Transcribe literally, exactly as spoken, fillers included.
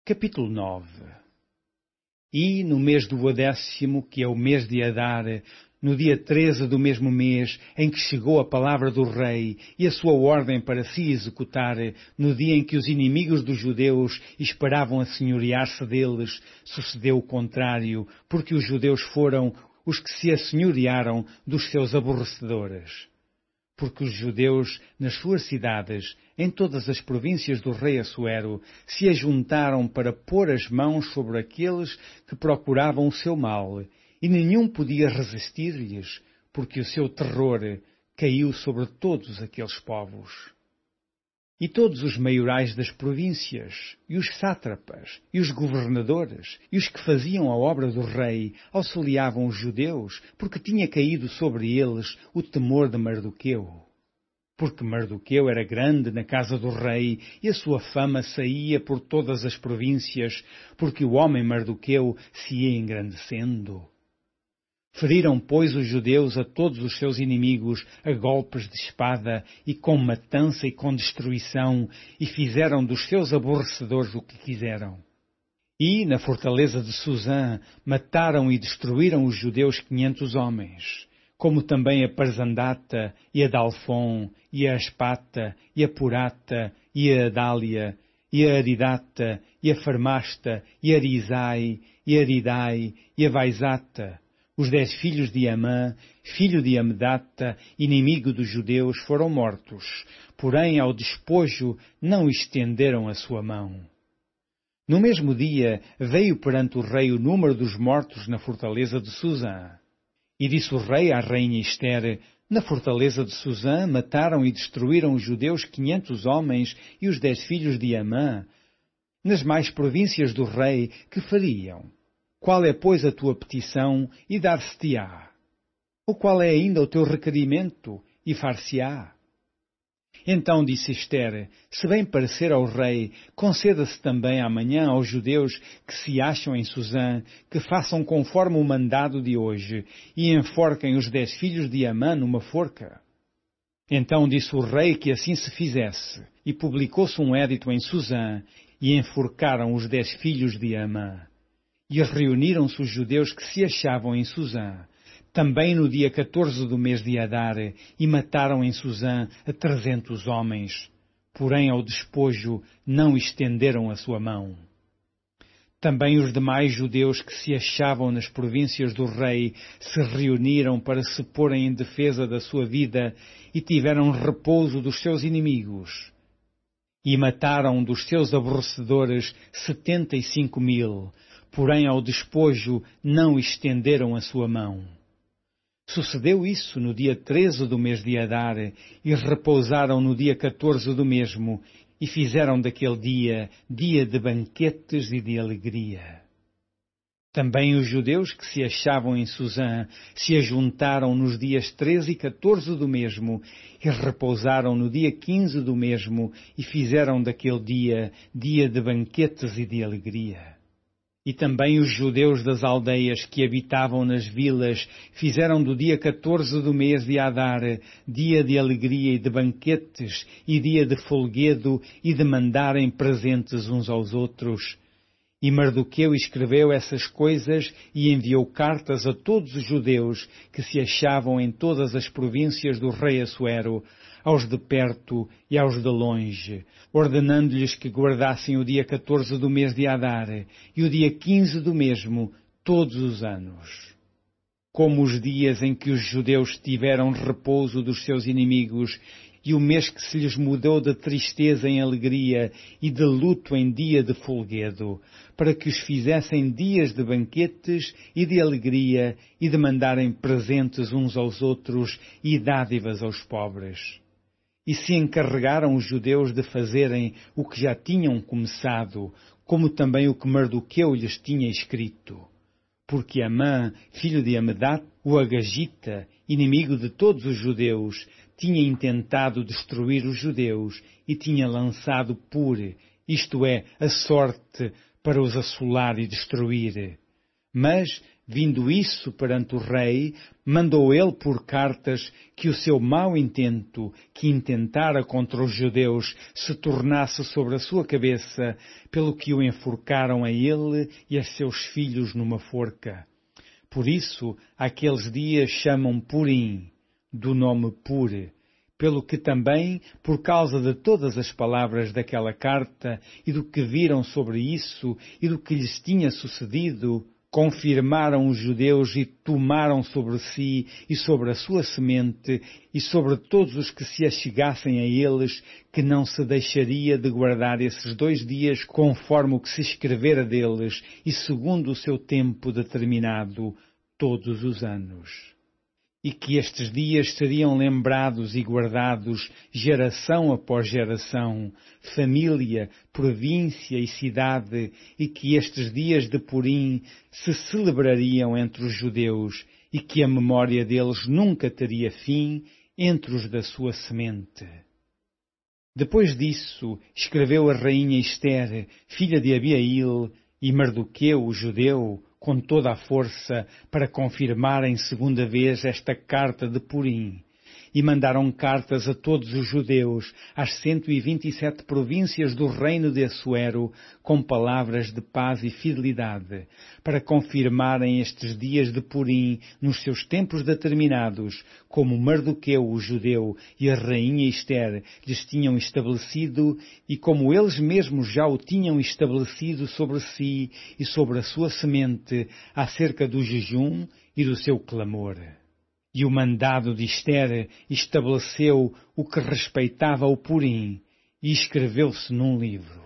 Capítulo nove. E, no mês do décimo, que é o mês de Adar, no dia treze do mesmo mês, em que chegou a palavra do rei e a sua ordem para se executar, no dia em que os inimigos dos judeus esperavam assenhorear-se deles, sucedeu o contrário, porque os judeus foram os que se assenhorearam dos seus aborrecedores. Porque os judeus, nas suas cidades, em todas as províncias do rei Assuero, se ajuntaram para pôr as mãos sobre aqueles que procuravam o seu mal, e nenhum podia resistir-lhes, porque o seu terror caiu sobre todos aqueles povos. E todos os maiorais das províncias, e os sátrapas, e os governadores, e os que faziam a obra do rei, auxiliavam os judeus, porque tinha caído sobre eles o temor de Mardoqueu. Porque Mardoqueu era grande na casa do rei, e a sua fama saía por todas as províncias, porque o homem Mardoqueu se ia engrandecendo. Feriram, pois, os judeus a todos os seus inimigos a golpes de espada e com matança e com destruição, e fizeram dos seus aborrecedores o que quiseram. E, na fortaleza de Susã, mataram e destruíram os judeus quinhentos homens, como também a Parzandata, e a Dalfon, e a Aspata, e a Purata, e a Adália, e a Aridata, e a Farmasta, e a Arizai, e a Aridai, e a Vaizata. Os dez filhos de Amã, filho de Amedata, inimigo dos judeus, foram mortos, porém ao despojo não estenderam a sua mão. No mesmo dia veio perante o rei o número dos mortos na fortaleza de Susã. E disse o rei à rainha Ester: na fortaleza de Susã mataram e destruíram os judeus quinhentos homens e os dez filhos de Amã. Nas mais províncias do rei, que fariam? Qual é, pois, a tua petição, e dar-se-te-á? Ou qual é ainda o teu requerimento, e far-se-á? Então disse Ester: se bem parecer ao rei, conceda-se também amanhã aos judeus que se acham em Susã, que façam conforme o mandado de hoje, e enforquem os dez filhos de Amã numa forca. Então disse o rei que assim se fizesse, e publicou-se um édito em Susã, e enforcaram os dez filhos de Amã. E reuniram-se os judeus que se achavam em Susã, também no dia catorze do mês de Adar, e mataram em Susã a trezentos homens, porém ao despojo não estenderam a sua mão. Também os demais judeus que se achavam nas províncias do rei se reuniram para se porem em defesa da sua vida e tiveram repouso dos seus inimigos. E mataram dos seus aborrecedores setenta e cinco mil, porém ao despojo não estenderam a sua mão. Sucedeu isso no dia treze do mês de Adar, e repousaram no dia catorze do mesmo, e fizeram daquele dia dia de banquetes e de alegria. Também os judeus que se achavam em Susã se ajuntaram nos dias treze e catorze do mesmo, e repousaram no dia quinze do mesmo, e fizeram daquele dia dia de banquetes e de alegria. E também os judeus das aldeias que habitavam nas vilas fizeram do dia catorze do mês de Adar dia de alegria e de banquetes, e dia de folguedo e de mandarem presentes uns aos outros. E Mardoqueu escreveu essas coisas e enviou cartas a todos os judeus que se achavam em todas as províncias do rei Assuero, aos de perto e aos de longe, ordenando-lhes que guardassem o dia catorze do mês de Adar e o dia quinze do mesmo, todos os anos. Como os dias em que os judeus tiveram repouso dos seus inimigos, e o mês que se lhes mudou de tristeza em alegria e de luto em dia de folguedo, para que os fizessem dias de banquetes e de alegria e de mandarem presentes uns aos outros e dádivas aos pobres. E se encarregaram os judeus de fazerem o que já tinham começado, como também o que Mardoqueu lhes tinha escrito. Porque Amã, filho de Amedata, o Agagita, inimigo de todos os judeus, tinha intentado destruir os judeus e tinha lançado pure, isto é, a sorte, para os assolar e destruir. Mas, Vindo isso perante o rei, mandou ele por cartas que o seu mau intento, que intentara contra os judeus, se tornasse sobre a sua cabeça, pelo que o enforcaram a ele e a seus filhos numa forca. Por isso, aqueles dias chamam Purim, do nome Pure, pelo que também, por causa de todas as palavras daquela carta e do que viram sobre isso e do que lhes tinha sucedido, confirmaram os judeus e tomaram sobre si e sobre a sua semente e sobre todos os que se achegassem a eles, que não se deixaria de guardar esses dois dias conforme o que se escrevera deles e segundo o seu tempo determinado todos os anos. E que estes dias seriam lembrados e guardados geração após geração, família, província e cidade, e que estes dias de Purim se celebrariam entre os judeus, e que a memória deles nunca teria fim entre os da sua semente. Depois disso, escreveu a rainha Ester, filha de Abiail, e Mardoqueu, o judeu, com toda a força, para confirmarem segunda vez esta carta de Purim. E mandaram cartas a todos os judeus, às cento e vinte e sete províncias do reino de Assuero, com palavras de paz e fidelidade, para confirmarem estes dias de Purim nos seus tempos determinados, como Mardoqueu, o judeu, e a rainha Ester lhes tinham estabelecido, e como eles mesmos já o tinham estabelecido sobre si e sobre a sua semente, acerca do jejum e do seu clamor. E o mandado de Ester estabeleceu o que respeitava ao Purim, e escreveu-se num livro.